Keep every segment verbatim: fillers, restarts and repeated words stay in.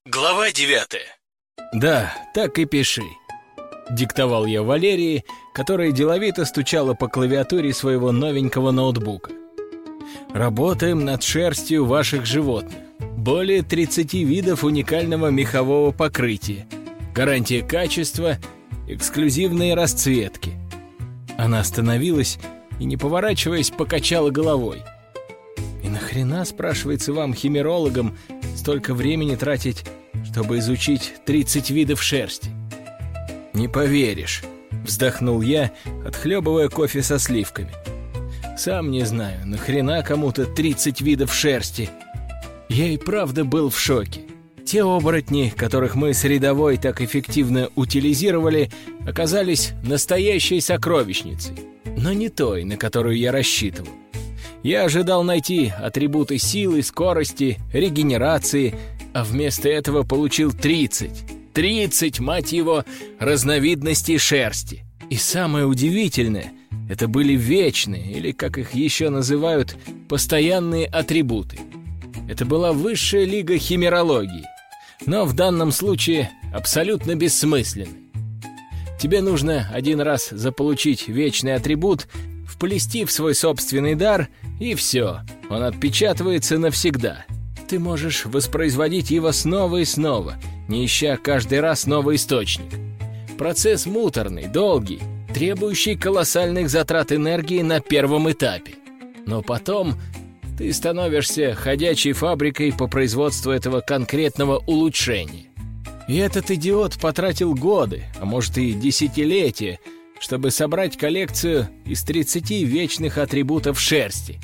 Глава девятая. «Да, так и пиши», — диктовал я Валерии, которая деловито стучала по клавиатуре своего новенького ноутбука. «Работаем над шерстью ваших животных. Более тридцати видов уникального мехового покрытия. Гарантия качества, эксклюзивные расцветки». Она остановилась и, не поворачиваясь, покачала головой. «И нахрена, спрашивается, вам, химерологам, столько времени тратить, чтобы изучить тридцать видов шерсти?» «Не поверишь», — вздохнул я, отхлебывая кофе со сливками. «Сам не знаю, нахрена кому-то тридцать видов шерсти?» Я и правда был в шоке. Те оборотни, которых мы с рядовой так эффективно утилизировали, оказались настоящей сокровищницей, но не той, на которую я рассчитывал. Я ожидал найти атрибуты силы, скорости, регенерации, а вместо этого получил тридцать. тридцать, мать его, разновидностей шерсти. И самое удивительное, это были вечные, или, как их еще называют, постоянные атрибуты. Это была высшая лига химерологии, но в данном случае абсолютно бессмысленной. Тебе нужно один раз заполучить вечный атрибут, вплести в свой собственный дар, и все, он отпечатывается навсегда. Ты можешь воспроизводить его снова и снова, не ища каждый раз новый источник. Процесс муторный, долгий, требующий колоссальных затрат энергии на первом этапе. Но потом ты становишься ходячей фабрикой по производству этого конкретного улучшения. И этот идиот потратил годы, а может и десятилетия, чтобы собрать коллекцию из тридцати вечных атрибутов шерсти.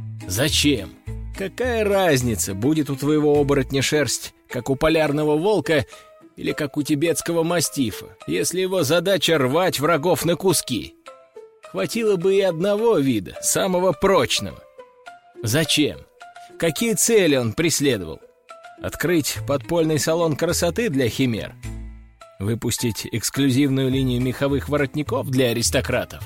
Зачем? Какая разница, будет у твоего оборотня шерсть, как у полярного волка или как у тибетского мастифа, если его задача рвать врагов на куски? Хватило бы и одного вида, самого прочного. Зачем? Какие цели он преследовал? Открыть подпольный салон красоты для химер? Выпустить эксклюзивную линию меховых воротников для аристократов?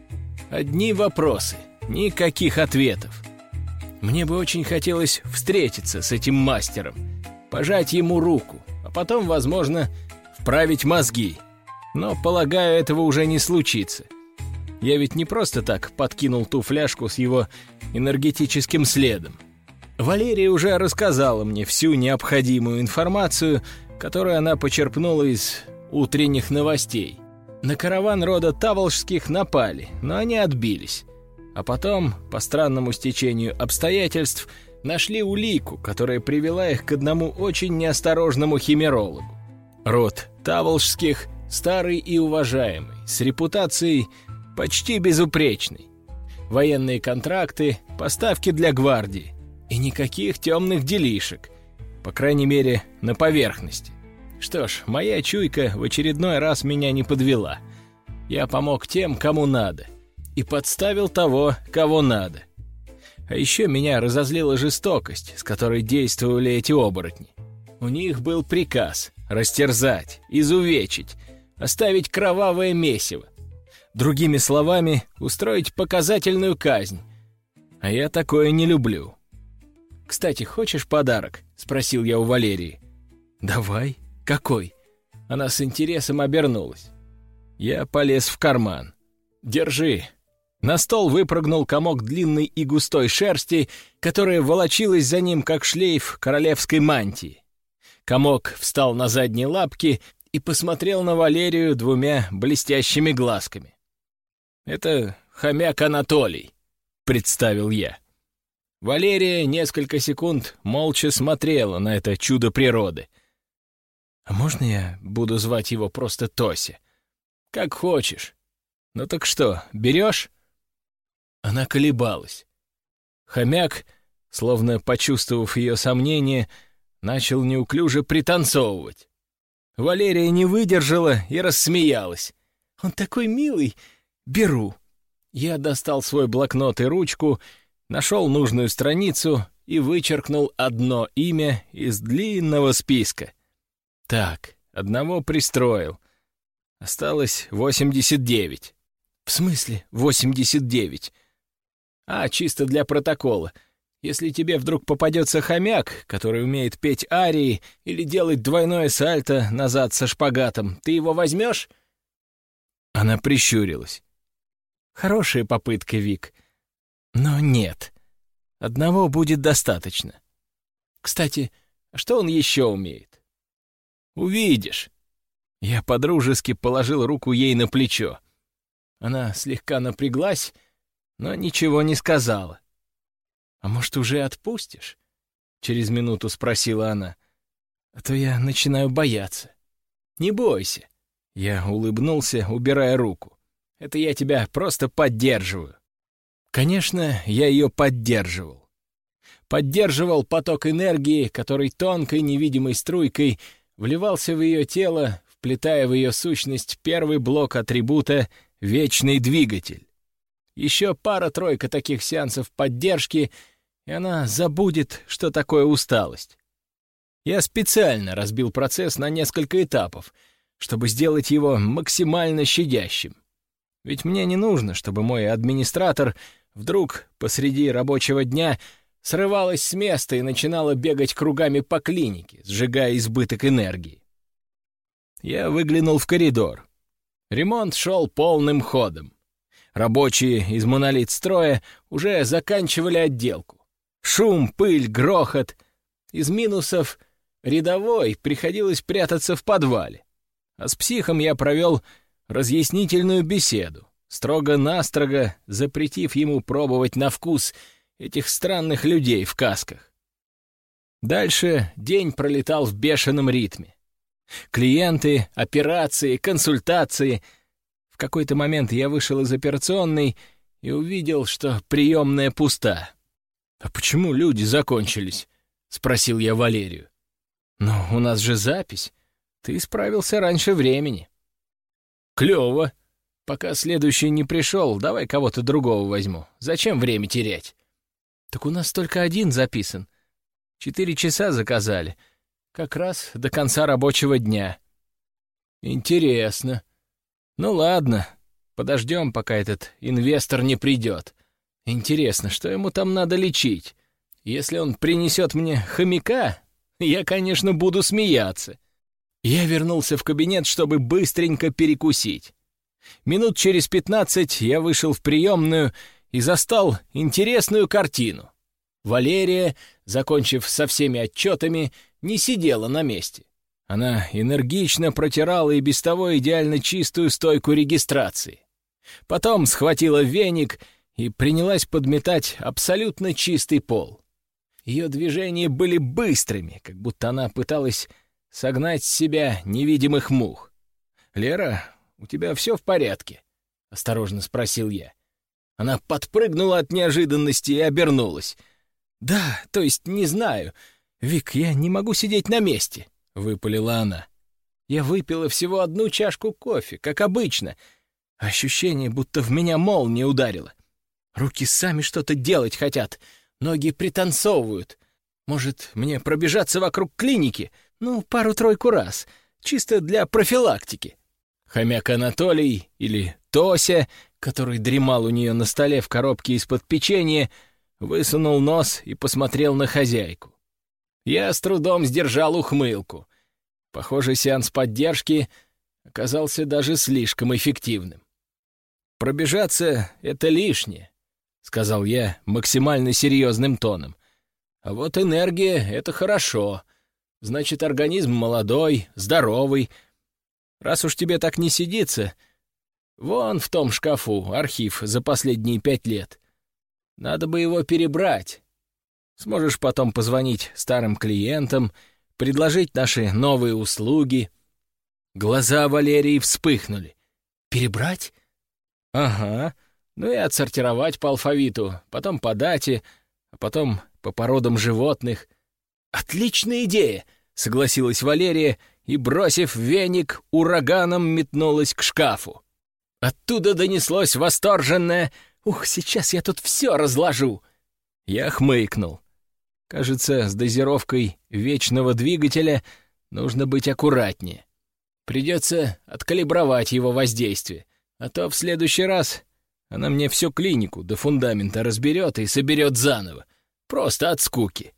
Одни вопросы, никаких ответов. Мне бы очень хотелось встретиться с этим мастером, пожать ему руку, а потом, возможно, вправить мозги. Но, полагаю, этого уже не случится. Я ведь не просто так подкинул ту фляжку с его энергетическим следом. Валерия уже рассказала мне всю необходимую информацию, которую она почерпнула из утренних новостей. На караван рода Таволжских напали, но они отбились. А потом, по странному стечению обстоятельств, нашли улику, которая привела их к одному очень неосторожному химерологу. Род Таволжских старый и уважаемый, с репутацией почти безупречной. Военные контракты, поставки для гвардии. И никаких темных делишек, по крайней мере, на поверхности. Что ж, моя чуйка в очередной раз меня не подвела. Я помог тем, кому надо, и подставил того, кого надо. А еще меня разозлила жестокость, с которой действовали эти оборотни. У них был приказ растерзать, изувечить, оставить кровавое месиво. Другими словами, устроить показательную казнь. А я такое не люблю. «Кстати, хочешь подарок?» — спросил я у Валерии. «Давай. Какой?» Она с интересом обернулась. Я полез в карман. «Держи». На стол выпрыгнул комок длинной и густой шерсти, которая волочилась за ним, как шлейф королевской мантии. Комок встал на задние лапки и посмотрел на Валерию двумя блестящими глазками. «Это хомяк Анатолий», — представил я. Валерия несколько секунд молча смотрела на это чудо природы. «А можно я буду звать его просто Тося?» «Как хочешь. Ну так что, берешь?» Она колебалась. Хомяк, словно почувствовав ее сомнение, начал неуклюже пританцовывать. Валерия не выдержала и рассмеялась. «Он такой милый! Беру!» Я достал свой блокнот и ручку, нашел нужную страницу и вычеркнул одно имя из длинного списка. Так, одного пристроил. Осталось восемьдесят девять. В смысле восемьдесят девять? А, чисто для протокола. Если тебе вдруг попадется хомяк, который умеет петь арии или делать двойное сальто назад со шпагатом, ты его возьмешь?» Она прищурилась. «Хорошая попытка, Вик. Но нет. Одного будет достаточно. Кстати, что он еще умеет?» «Увидишь». Я подружески положил руку ей на плечо. Она слегка напряглась, но ничего не сказала. «А может, уже отпустишь?» — через минуту спросила она. «А то я начинаю бояться». «Не бойся». Я улыбнулся, убирая руку. «Это я тебя просто поддерживаю». Конечно, я ее поддерживал. Поддерживал поток энергии, который тонкой невидимой струйкой вливался в ее тело, вплетая в ее сущность первый блок атрибута «Вечный двигатель». Еще пара-тройка таких сеансов поддержки, и она забудет, что такое усталость. Я специально разбил процесс на несколько этапов, чтобы сделать его максимально щадящим. Ведь мне не нужно, чтобы мой администратор вдруг посреди рабочего дня срывалась с места и начинала бегать кругами по клинике, сжигая избыток энергии. Я выглянул в коридор. Ремонт шел полным ходом. Рабочие из монолит-строя уже заканчивали отделку. Шум, пыль, грохот. Из минусов рядовой приходилось прятаться в подвале. А с психом я провел разъяснительную беседу, строго-настрого запретив ему пробовать на вкус этих странных людей в касках. Дальше день пролетал в бешеном ритме. Клиенты, операции, консультации. В какой-то момент я вышел из операционной и увидел, что приемная пуста. «А почему люди закончились?» — спросил я Валерию. «Ну, у нас же запись. Ты справился раньше времени». «Клево. Пока следующий не пришел, давай кого-то другого возьму. Зачем время терять?» «Так у нас только один записан. Четыре часа заказали. Как раз до конца рабочего дня». «Интересно. Ну ладно, подождем, пока этот инвестор не придет. Интересно, что ему там надо лечить? Если он принесет мне хомяка, я, конечно, буду смеяться». Я вернулся в кабинет, чтобы быстренько перекусить. Минут через пятнадцать я вышел в приемную и застал интересную картину. Валерия, закончив со всеми отчетами, не сидела на месте. Она энергично протирала и без того идеально чистую стойку регистрации. Потом схватила веник и принялась подметать абсолютно чистый пол. Ее движения были быстрыми, как будто она пыталась согнать с себя невидимых мух. «Лера, у тебя все в порядке?» — осторожно спросил я. Она подпрыгнула от неожиданности и обернулась. «Да, то есть не знаю. Вик, я не могу сидеть на месте», — выпалила она. «Я выпила всего одну чашку кофе, как обычно. Ощущение, будто в меня молния ударила. Руки сами что-то делать хотят, ноги пританцовывают. Может, мне пробежаться вокруг клиники? Ну, пару-тройку раз, чисто для профилактики». Хомяк Анатолий, или Тося, который дремал у нее на столе в коробке из-под печенья, высунул нос и посмотрел на хозяйку. Я с трудом сдержал ухмылку. Похоже, сеанс поддержки оказался даже слишком эффективным. «Пробежаться — это лишнее», — сказал я максимально серьезным тоном. «А вот энергия — это хорошо. Значит, организм молодой, здоровый. Раз уж тебе так не сидится, вон в том шкафу архив за последние пять лет. Надо бы его перебрать. Сможешь потом позвонить старым клиентам, предложить наши новые услуги». Глаза Валерии вспыхнули. «Перебрать?» «Ага. Ну и отсортировать по алфавиту, потом по дате, а потом по породам животных». «Отличная идея!» — согласилась Валерия и, бросив веник, ураганом метнулась к шкафу. Оттуда донеслось восторженное «Ух, сейчас я тут все разложу!» Я хмыкнул. Кажется, с дозировкой вечного двигателя нужно быть аккуратнее. Придется откалибровать его воздействие, а то в следующий раз она мне всю клинику до фундамента разберет и соберет заново. Просто от скуки.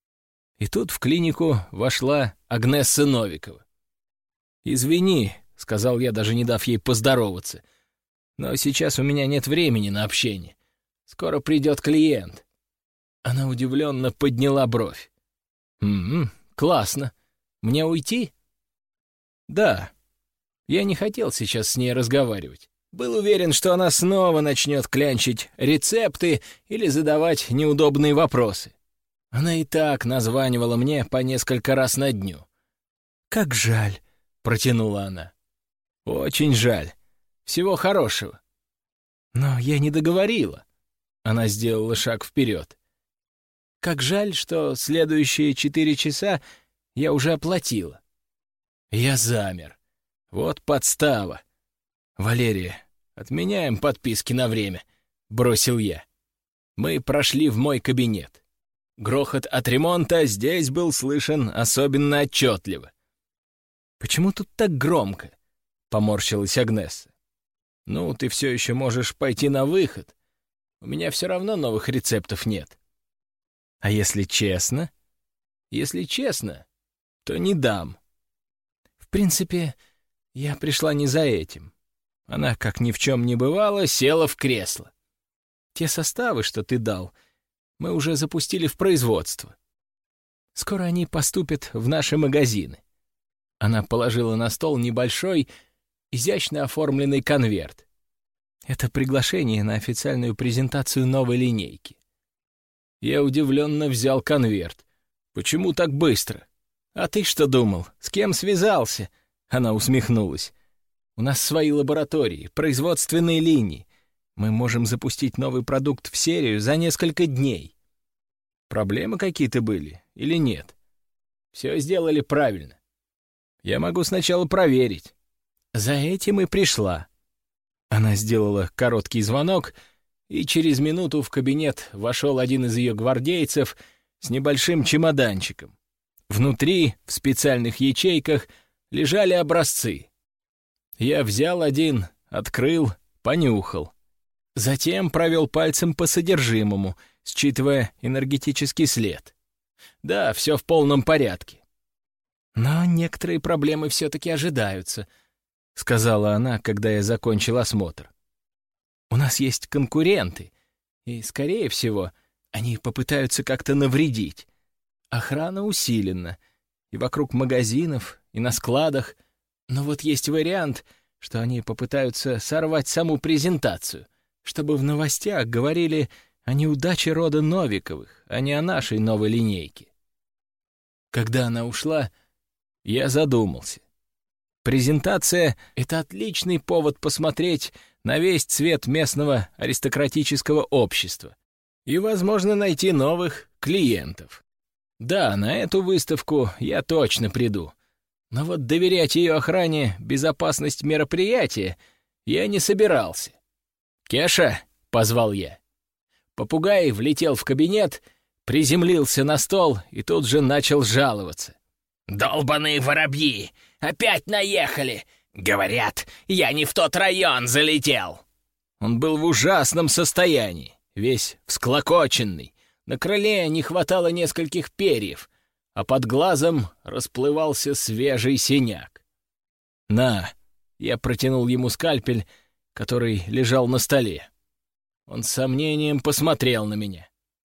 И тут в клинику вошла Агнесса Новикова. «Извини», — сказал я, даже не дав ей поздороваться, «но сейчас у меня нет времени на общение. Скоро придет клиент». Она удивленно подняла бровь. «М-м, классно. Мне уйти?» «Да». Я не хотел сейчас с ней разговаривать. Был уверен, что она снова начнет клянчить рецепты или задавать неудобные вопросы. Она и так названивала мне по несколько раз на дню. «Как жаль», — протянула она. «Очень жаль. Всего хорошего». «Но я не договорила». Она сделала шаг вперед. «Как жаль, что следующие четыре часа я уже оплатила». Я замер. Вот подстава. «Валерия, отменяем подписки на время», — бросил я. Мы прошли в мой кабинет. Грохот от ремонта здесь был слышен особенно отчетливо. «Почему тут так громко?» — поморщилась Агнесса. «Ну, ты все еще можешь пойти на выход. У меня все равно новых рецептов нет». «А если честно?» «Если честно, то не дам». «В принципе, я пришла не за этим». Она, как ни в чем не бывало, села в кресло. «Те составы, что ты дал, мы уже запустили в производство. Скоро они поступят в наши магазины». Она положила на стол небольшой, изящно оформленный конверт. Это приглашение на официальную презентацию новой линейки. Я удивленно взял конверт. «Почему так быстро?» «А ты что думал? С кем связался?» Она усмехнулась. «У нас свои лаборатории, производственные линии. Мы можем запустить новый продукт в серию за несколько дней». Проблемы какие-то были или нет? Все сделали правильно. Я могу сначала проверить. За этим и пришла. Она сделала короткий звонок, и через минуту в кабинет вошел один из ее гвардейцев с небольшим чемоданчиком. Внутри, в специальных ячейках, лежали образцы. Я взял один, открыл, понюхал. Затем провел пальцем по содержимому, считывая энергетический след. Да, все в полном порядке. «Но некоторые проблемы все-таки ожидаются», — сказала она, когда я закончил осмотр. «У нас есть конкуренты, и, скорее всего, они попытаются как-то навредить. Охрана усилена, и вокруг магазинов, и на складах. Но вот есть вариант, что они попытаются сорвать саму презентацию, чтобы в новостях говорили о неудаче рода Новиковых, а не о нашей новой линейке». Когда она ушла, я задумался. Презентация — это отличный повод посмотреть на весь цвет местного аристократического общества и, возможно, найти новых клиентов. Да, на эту выставку я точно приду, но вот доверять ее охране безопасность мероприятия я не собирался. «Кеша!» — позвал я. Попугай влетел в кабинет, приземлился на стол и тут же начал жаловаться. «Долбаные воробьи! Опять наехали! Говорят, я не в тот район залетел!» Он был в ужасном состоянии, весь всклокоченный. На крыле не хватало нескольких перьев, а под глазом расплывался свежий синяк. «На!» — я протянул ему скальпель, который лежал на столе. Он с сомнением посмотрел на меня.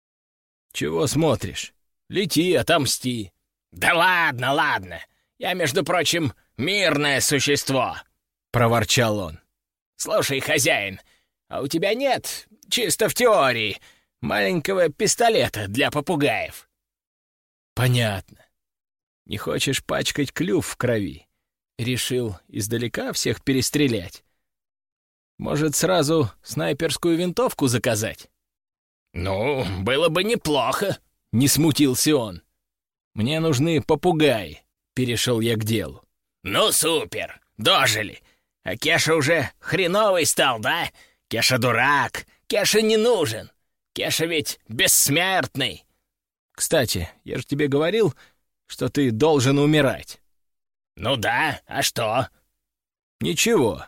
«Чего смотришь? Лети, отомсти!» «Да ладно, ладно! Я, между прочим, мирное существо!» — проворчал он. «Слушай, хозяин, а у тебя нет, чисто в теории, маленького пистолета для попугаев?» «Понятно. Не хочешь пачкать клюв в крови? Решил издалека всех перестрелять? Может, сразу снайперскую винтовку заказать?» «Ну, было бы неплохо», — не смутился он. «Мне нужны попугаи», — перешел я к делу. «Ну, супер, дожили. А Кеша уже хреновый стал, да? Кеша дурак, Кеша не нужен. Кеша ведь бессмертный». «Кстати, я же тебе говорил, что ты должен умирать». «Ну да, а что?» «Ничего».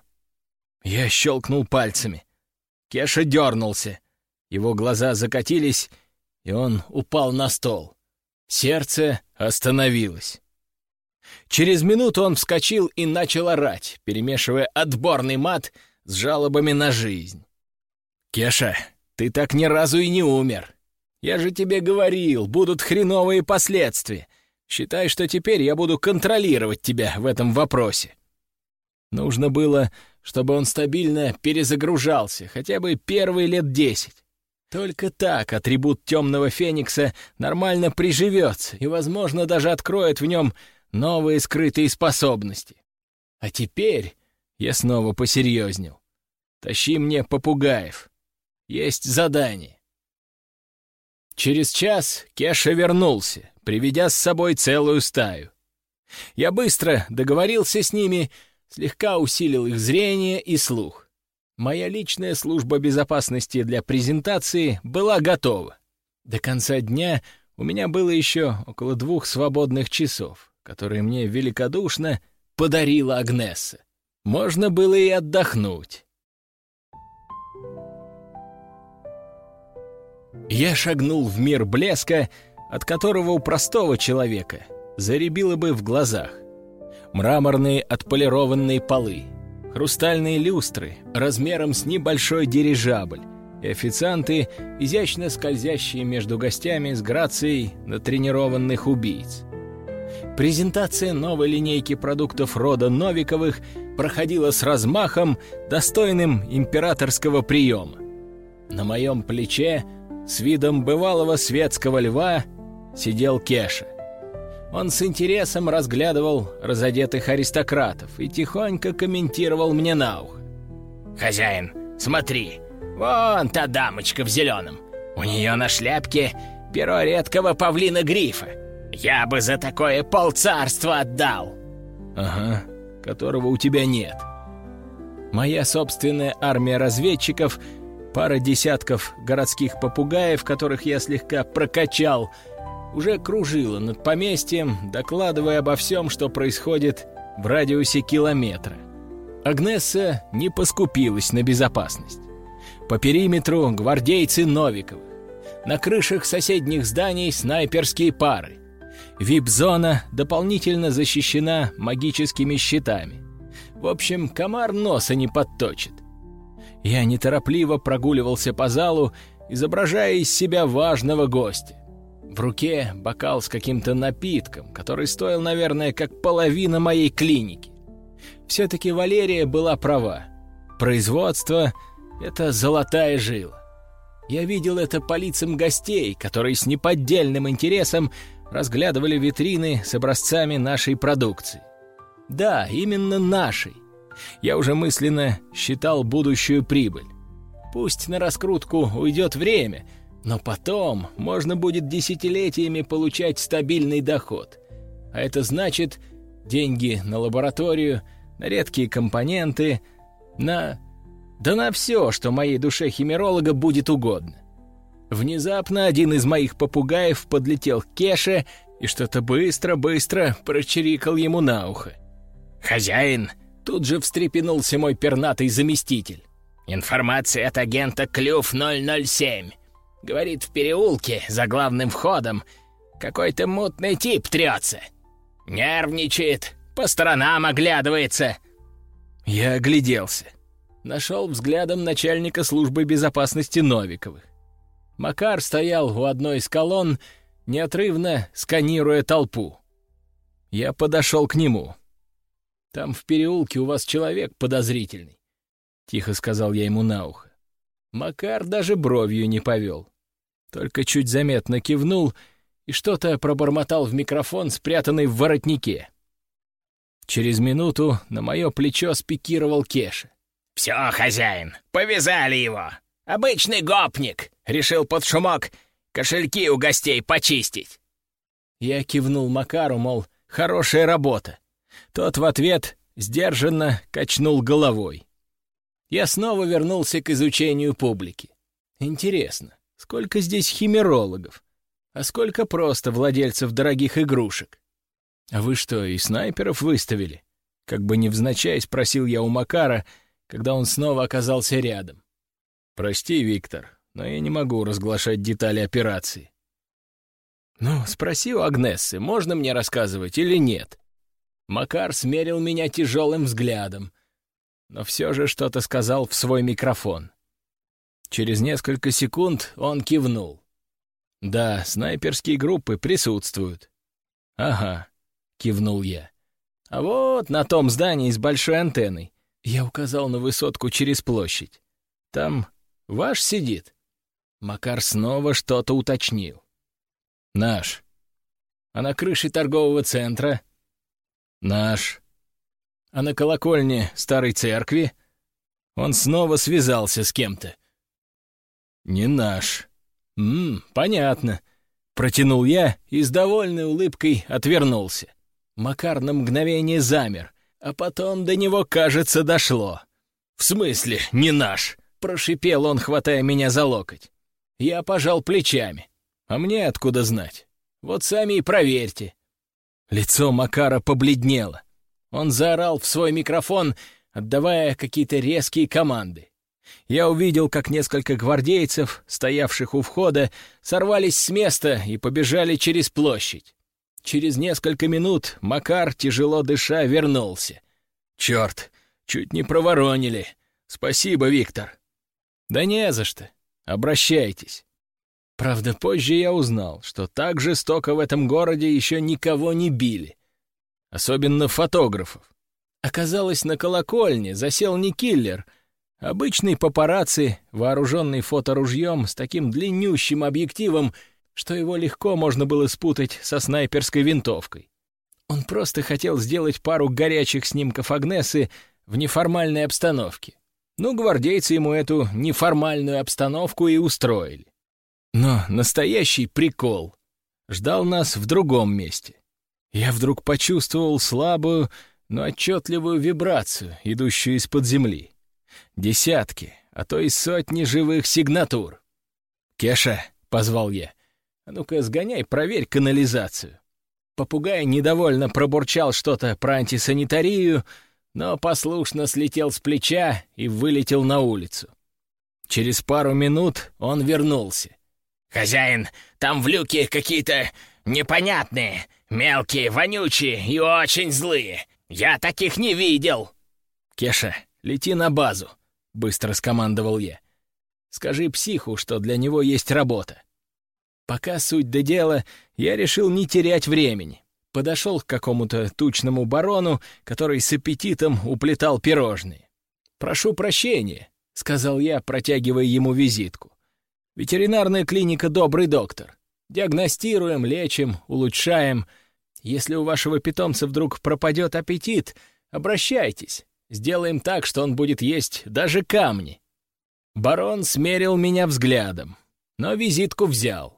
Я щелкнул пальцами. Кеша дернулся. Его глаза закатились, и он упал на стол. Сердце остановилось. Через минуту он вскочил и начал орать, перемешивая отборный мат с жалобами на жизнь. «Кеша, ты так ни разу и не умер. Я же тебе говорил, будут хреновые последствия. Считай, что теперь я буду контролировать тебя в этом вопросе». Нужно было, чтобы он стабильно перезагружался, хотя бы первые лет десять. Только так атрибут темного феникса нормально приживется и, возможно, даже откроет в нем новые скрытые способности. А теперь я снова посерьезнел. Тащи мне попугаев. Есть задание. Через час Кеша вернулся, приведя с собой целую стаю. Я быстро договорился с ними, слегка усилил их зрение и слух. Моя личная служба безопасности для презентации была готова. До конца дня у меня было еще около двух свободных часов, которые мне великодушно подарила Агнесса. Можно было и отдохнуть. Я шагнул в мир блеска, от которого у простого человека заребило бы в глазах. Мраморные отполированные полы, хрустальные люстры размером с небольшой дирижабль и официанты, изящно скользящие между гостями с грацией натренированных убийц. Презентация новой линейки продуктов рода Новиковых проходила с размахом, достойным императорского приема. На моем плече, с видом бывалого светского льва, сидел Кеша. Он с интересом разглядывал разодетых аристократов и тихонько комментировал мне на ухо. «Хозяин, смотри, вон та дамочка в зеленом. У нее на шляпке перо редкого павлина-грифа. Я бы за такое полцарства отдал». «Ага, которого у тебя нет». Моя собственная армия разведчиков, пара десятков городских попугаев, которых я слегка прокачал, уже кружила над поместьем, докладывая обо всем, что происходит в радиусе километра. Агнесса не поскупилась на безопасность. По периметру гвардейцы Новиковых. На крышах соседних зданий снайперские пары. вип-зона дополнительно защищена магическими щитами. В общем, комар носа не подточит. Я неторопливо прогуливался по залу, изображая из себя важного гостя. В руке бокал с каким-то напитком, который стоил, наверное, как половина моей клиники. Все-таки Валерия была права. Производство — это золотая жила. Я видел это по лицам гостей, которые с неподдельным интересом разглядывали витрины с образцами нашей продукции. Да, именно нашей. Я уже мысленно считал будущую прибыль. Пусть на раскрутку уйдет время, но потом можно будет десятилетиями получать стабильный доход. А это значит деньги на лабораторию, на редкие компоненты, на... да на все, что моей душе химеролога будет угодно. Внезапно один из моих попугаев подлетел к Кеше и что-то быстро-быстро прочирикал ему на ухо. «Хозяин!» — тут же встрепенулся мой пернатый заместитель. «Информация от агента Клюв ноль ноль семь. Говорит, в переулке за главным входом какой-то мутный тип трется. Нервничает, по сторонам оглядывается». Я огляделся. Нашел взглядом начальника службы безопасности Новиковых. Макар стоял у одной из колонн, неотрывно сканируя толпу. Я подошел к нему. «Там в переулке у вас человек подозрительный», — тихо сказал я ему на ухо. Макар даже бровью не повел. Только чуть заметно кивнул и что-то пробормотал в микрофон, спрятанный в воротнике. Через минуту на мое плечо спикировал Кеша. «Все, хозяин, повязали его. Обычный гопник. Решил под шумок кошельки у гостей почистить». Я кивнул Макару, мол, хорошая работа. Тот в ответ сдержанно качнул головой. Я снова вернулся к изучению публики. Интересно, сколько здесь химерологов? А сколько просто владельцев дорогих игрушек? «А вы что, и снайперов выставили?» Как бы невзначай спросил я у Макара, когда он снова оказался рядом. «Прости, Виктор, но я не могу разглашать детали операции». «Ну, спроси у Агнессы, можно мне рассказывать или нет?» Макар смерил меня тяжелым взглядом, но все же что-то сказал в свой микрофон. Через несколько секунд он кивнул. «Да, снайперские группы присутствуют». «Ага», — кивнул я. «А вот на том здании с большой антенной». Я указал на высотку через площадь. «Там ваш сидит?» Макар снова что-то уточнил. «Наш». «А на крыше торгового центра?» «Наш». «А на колокольне старой церкви?» Он снова связался с кем-то. «Не наш». «Ммм, понятно», — протянул я и с довольной улыбкой отвернулся. Макар на мгновение замер, а потом до него, кажется, дошло. «В смысле, не наш?» — прошипел он, хватая меня за локоть. Я пожал плечами. «А мне откуда знать? Вот сами и проверьте». Лицо Макара побледнело. Он заорал в свой микрофон, отдавая какие-то резкие команды. Я увидел, как несколько гвардейцев, стоявших у входа, сорвались с места и побежали через площадь. Через несколько минут Макар, тяжело дыша, вернулся. «Черт, чуть не проворонили. Спасибо, Виктор». «Да не за что. Обращайтесь». Правда, позже я узнал, что так жестоко в этом городе еще никого не били. Особенно фотографов. Оказалось, на колокольне засел не киллер, обычный папарацци, вооруженный фоторужьем с таким длиннющим объективом, что его легко можно было спутать со снайперской винтовкой. Он просто хотел сделать пару горячих снимков Агнесы в неформальной обстановке. Ну, гвардейцы ему эту неформальную обстановку и устроили. Но настоящий прикол ждал нас в другом месте. Я вдруг почувствовал слабую, но отчетливую вибрацию, идущую из-под земли. Десятки, а то и сотни живых сигнатур. «Кеша», — позвал я, — «а ну-ка сгоняй, проверь канализацию». Попугай недовольно пробурчал что-то про антисанитарию, но послушно слетел с плеча и вылетел на улицу. Через пару минут он вернулся. «Хозяин, там в люке какие-то непонятные, мелкие, вонючие и очень злые. Я таких не видел». «Кеша, лети на базу», — быстро скомандовал я. «Скажи психу, что для него есть работа». Пока суть до дела, я решил не терять времени. Подошел к какому-то тучному барону, который с аппетитом уплетал пирожные. «Прошу прощения», — сказал я, протягивая ему визитку. «Ветеринарная клиника «Добрый доктор». Диагностируем, лечим, улучшаем. Если у вашего питомца вдруг пропадет аппетит, обращайтесь. Сделаем так, что он будет есть даже камни». Барон смерил меня взглядом, но визитку взял.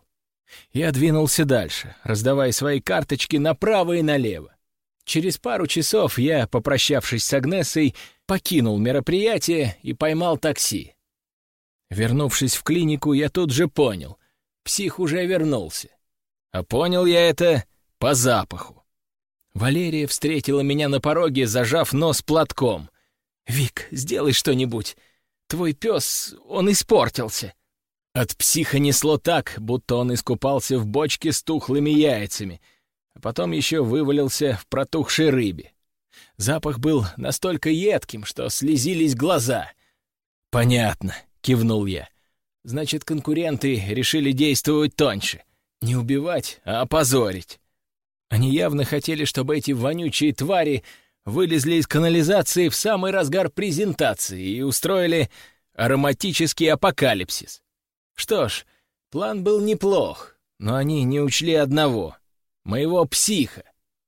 Я двинулся дальше, раздавая свои карточки направо и налево. Через пару часов я, попрощавшись с Агнесой, покинул мероприятие и поймал такси. Вернувшись в клинику, я тут же понял — псих уже вернулся. А понял я это по запаху. Валерия встретила меня на пороге, зажав нос платком. «Вик, сделай что-нибудь. Твой пес, он испортился». От психа несло так, будто он искупался в бочке с тухлыми яйцами, а потом еще вывалился в протухшей рыбе. Запах был настолько едким, что слезились глаза. «Понятно», — кивнул я. «Значит, конкуренты решили действовать тоньше. Не убивать, а опозорить. Они явно хотели, чтобы эти вонючие твари вылезли из канализации в самый разгар презентации и устроили ароматический апокалипсис. Что ж, план был неплох, но они не учли одного — моего психа.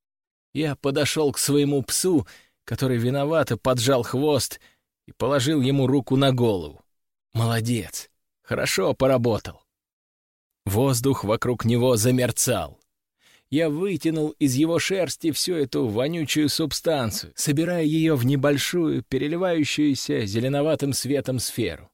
Я подошел к своему псу, который виновато поджал хвост, и положил ему руку на голову. Молодец, хорошо поработал. Воздух вокруг него замерцал. Я вытянул из его шерсти всю эту вонючую субстанцию, собирая ее в небольшую, переливающуюся зеленоватым светом сферу.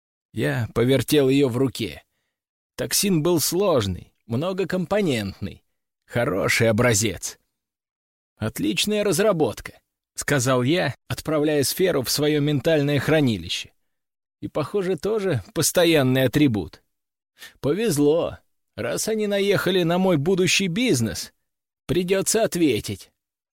Я повертел ее в руке. Токсин был сложный, многокомпонентный, хороший образец. «Отличная разработка», — сказал я, отправляя сферу в свое ментальное хранилище. И, похоже, тоже постоянный атрибут. Повезло. Раз они наехали на мой будущий бизнес, придется ответить.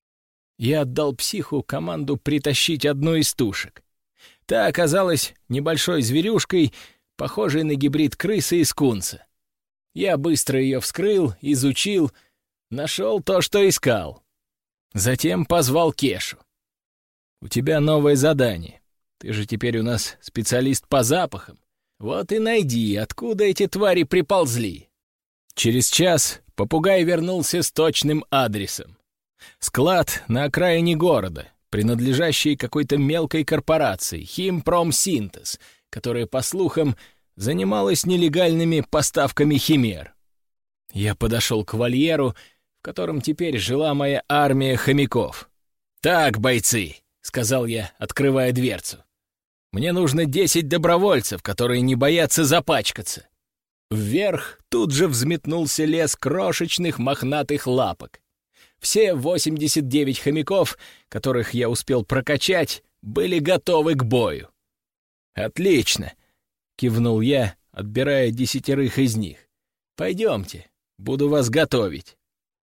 Я отдал психу команду притащить одну из тушек. Та оказалась небольшой зверюшкой, похожей на гибрид крысы и скунса. Я быстро ее вскрыл, изучил, нашел то, что искал. Затем позвал Кешу. «У тебя новое задание. Ты же теперь у нас специалист по запахам. Вот и найди, откуда эти твари приползли». Через час попугай вернулся с точным адресом. Склад на окраине города, принадлежащий какой-то мелкой корпорации «Химпромсинтез», которая, по слухам, занималась нелегальными поставками химер. Я подошел к вольеру, в котором теперь жила моя армия хомяков. «Так, бойцы», — сказал я, открывая дверцу, — «мне нужно десять добровольцев, которые не боятся запачкаться». Вверх тут же взметнулся лес крошечных мохнатых лапок. Все восемьдесят девять хомяков, которых я успел прокачать, были готовы к бою. «Отлично!» — кивнул я, отбирая десятерых из них. «Пойдемте, буду вас готовить».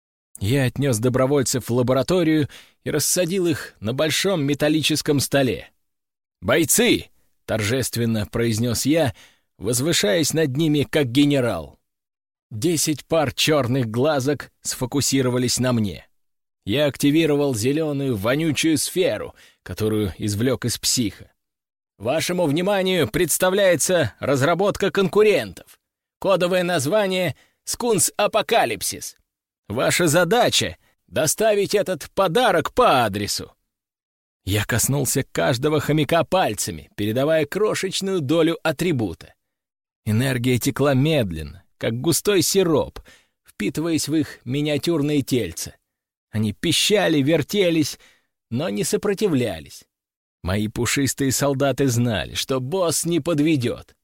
Я отнес добровольцев в лабораторию и рассадил их на большом металлическом столе. «Бойцы!» — торжественно произнес я, возвышаясь над ними как генерал. Десять пар черных глазок сфокусировались на мне. Я активировал зеленую вонючую сферу, которую извлек из психа. Вашему вниманию представляется разработка конкурентов. Кодовое название «Скунс Апокалипсис». Ваша задача — доставить этот подарок по адресу. Я коснулся каждого хомяка пальцами, передавая крошечную долю атрибута. Энергия текла медленно, как густой сироп, впитываясь в их миниатюрные тельца. Они пищали, вертелись, но не сопротивлялись. Мои пушистые солдаты знали, что босс не подведет.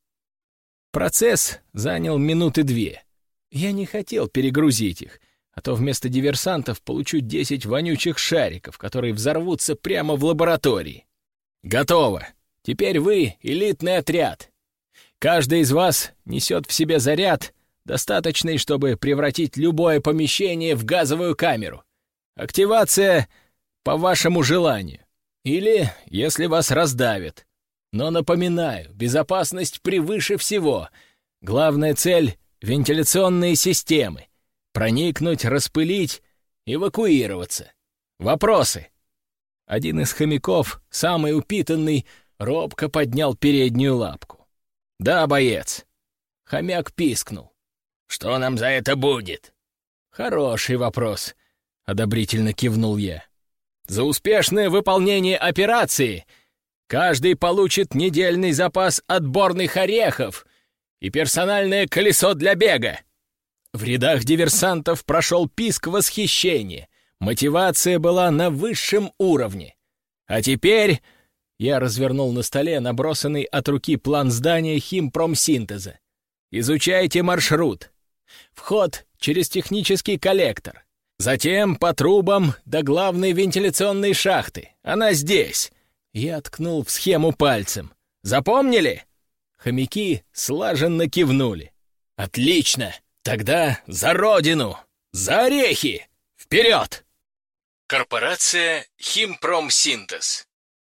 Процесс занял минуты две. Я не хотел перегрузить их, а то вместо диверсантов получу десять вонючих шариков, которые взорвутся прямо в лаборатории. Готово. Теперь вы — элитный отряд. Каждый из вас несет в себе заряд, достаточный, чтобы превратить любое помещение в газовую камеру. Активация по вашему желанию. Или если вас раздавят. Но напоминаю, безопасность превыше всего. Главная цель — вентиляционные системы. Проникнуть, распылить, эвакуироваться. Вопросы? Один из хомяков, самый упитанный, робко поднял переднюю лапку. «Да, боец». Хомяк пискнул. «Что нам за это будет?» «Хороший вопрос», — одобрительно кивнул я. «За успешное выполнение операции каждый получит недельный запас отборных орехов и персональное колесо для бега». В рядах диверсантов прошел писк восхищения. Мотивация была на высшем уровне. А теперь... Я развернул на столе набросанный от руки план здания химпромсинтеза. Изучайте маршрут. Вход через технический коллектор. Затем по трубам до главной вентиляционной шахты. Она здесь. Я ткнул в схему пальцем. Запомнили? Хомяки слаженно кивнули. Отлично! Тогда за родину! За орехи! Вперед! Корпорация Химпромсинтез.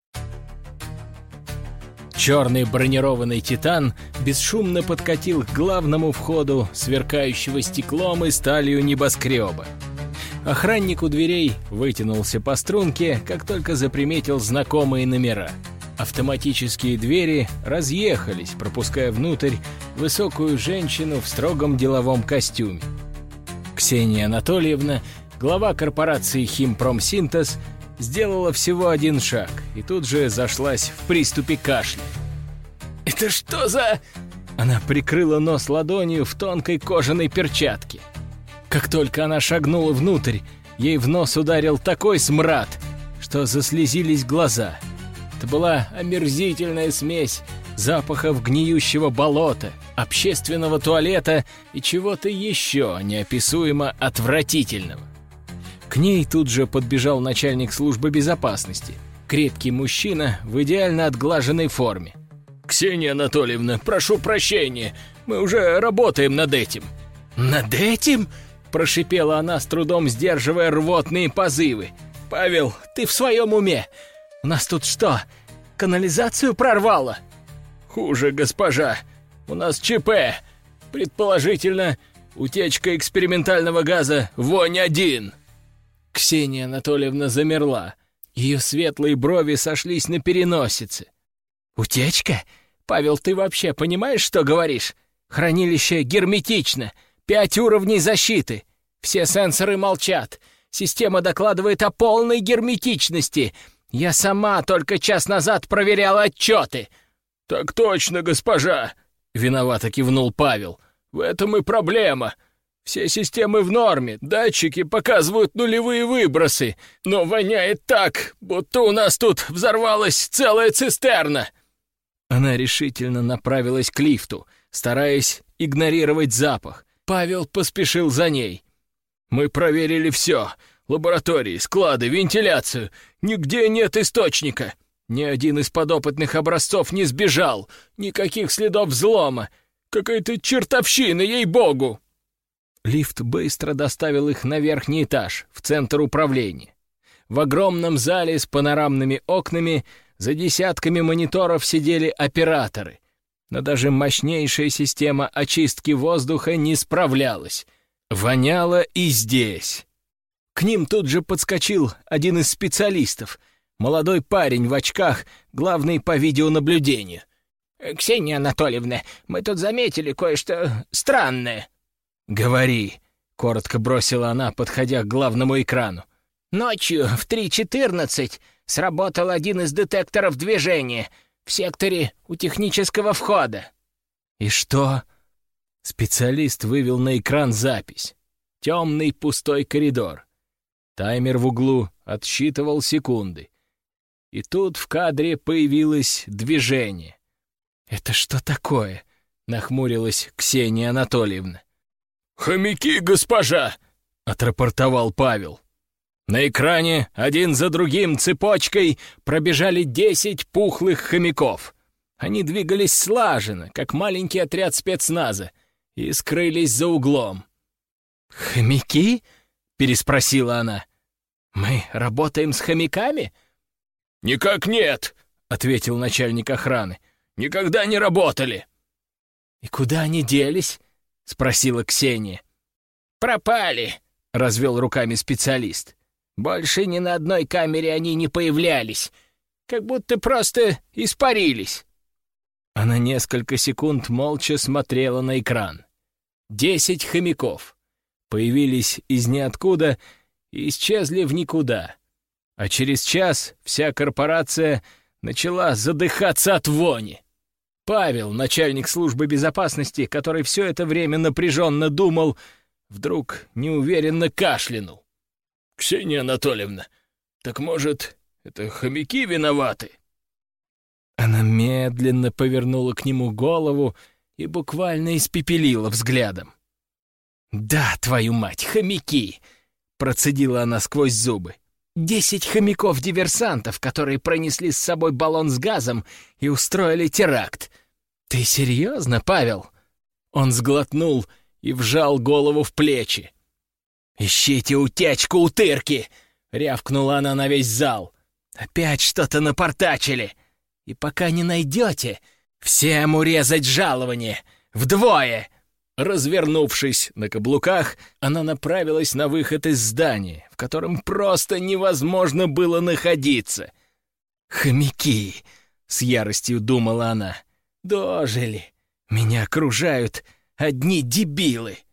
Черный бронированный «Титан» бесшумно подкатил к главному входу сверкающего стеклом и сталью небоскреба. Охранник у дверей вытянулся по струнке, как только заприметил знакомые номера. Автоматические двери разъехались, пропуская внутрь высокую женщину в строгом деловом костюме. Ксения Анатольевна, глава корпорации «Химпромсинтез», сделала всего один шаг и тут же зашлась в приступе кашля. «Это что за...» Она прикрыла нос ладонью в тонкой кожаной перчатке. Как только она шагнула внутрь, ей в нос ударил такой смрад, что заслезились глаза. Это была омерзительная смесь запахов гниющего болота, общественного туалета и чего-то еще неописуемо отвратительного. К ней тут же подбежал начальник службы безопасности, крепкий мужчина в идеально отглаженной форме. «Ксения Анатольевна, прошу прощения, мы уже работаем над этим». «Над этим?» — прошипела она, с трудом сдерживая рвотные позывы. «Павел, ты в своем уме? У нас тут что, канализацию прорвало?» «Хуже, госпожа. У нас ЧП. Предположительно, утечка экспериментального газа вонь один». Ксения Анатольевна замерла. Ее светлые брови сошлись на переносице. «Утечка? Павел, ты вообще понимаешь, что говоришь? Хранилище герметично. Пять уровней защиты. Все сенсоры молчат. Система докладывает о полной герметичности. Я сама только час назад проверяла отчеты». «Так точно, госпожа!» — виновато кивнул Павел. «В этом и проблема. Все системы в норме, датчики показывают нулевые выбросы, но воняет так, будто у нас тут взорвалась целая цистерна». Она решительно направилась к лифту, стараясь игнорировать запах. Павел поспешил за ней. «Мы проверили все. Лаборатории, склады, вентиляцию. Нигде нет источника. Ни один из подопытных образцов не сбежал. Никаких следов взлома. Какая-то чертовщина, ей-богу!» Лифт быстро доставил их на верхний этаж, в центр управления. В огромном зале с панорамными окнами за десятками мониторов сидели операторы. Но даже мощнейшая система очистки воздуха не справлялась. Воняло и здесь. К ним тут же подскочил один из специалистов, молодой парень в очках, главный по видеонаблюдению. «Ксения Анатольевна, мы тут заметили кое-что странное». «Говори», — коротко бросила она, подходя к главному экрану. «Ночью в три четырнадцать сработал один из детекторов движения в секторе у технического входа». «И что?» Специалист вывел на экран запись. Темный пустой коридор. Таймер в углу отсчитывал секунды. И тут в кадре появилось движение. «Это что такое?» — нахмурилась Ксения Анатольевна. «Хомяки, госпожа!» — отрапортовал Павел. На экране один за другим цепочкой пробежали десять пухлых хомяков. Они двигались слаженно, как маленький отряд спецназа, и скрылись за углом. «Хомяки?» — переспросила она. «Мы работаем с хомяками?» «Никак нет», — ответил начальник охраны. «Никогда не работали». «И куда они делись?» — спросила Ксения. «Пропали», — развел руками специалист. «Больше ни на одной камере они не появлялись, как будто просто испарились». Она несколько секунд молча смотрела на экран. Десять хомяков появились из ниоткуда и исчезли в никуда. А через час вся корпорация начала задыхаться от вони. Павел, начальник службы безопасности, который все это время напряженно думал, вдруг неуверенно кашлянул. «Ксения Анатольевна, так, может, это хомяки виноваты?» Она медленно повернула к нему голову и буквально испепелила взглядом. «Да, твою мать, хомяки!» — процедила она сквозь зубы. «Десять хомяков-диверсантов, которые пронесли с собой баллон с газом и устроили теракт. Ты серьезно, Павел?» Он сглотнул и вжал голову в плечи. «Ищите утечку, утырки!» — рявкнула она на весь зал. «Опять что-то напортачили! И пока не найдете, всем урезать жалование! Вдвое!» Развернувшись на каблуках, она направилась на выход из здания, в котором просто невозможно было находиться. «Хомяки!» — с яростью думала она. «Дожили! Меня окружают одни дебилы!»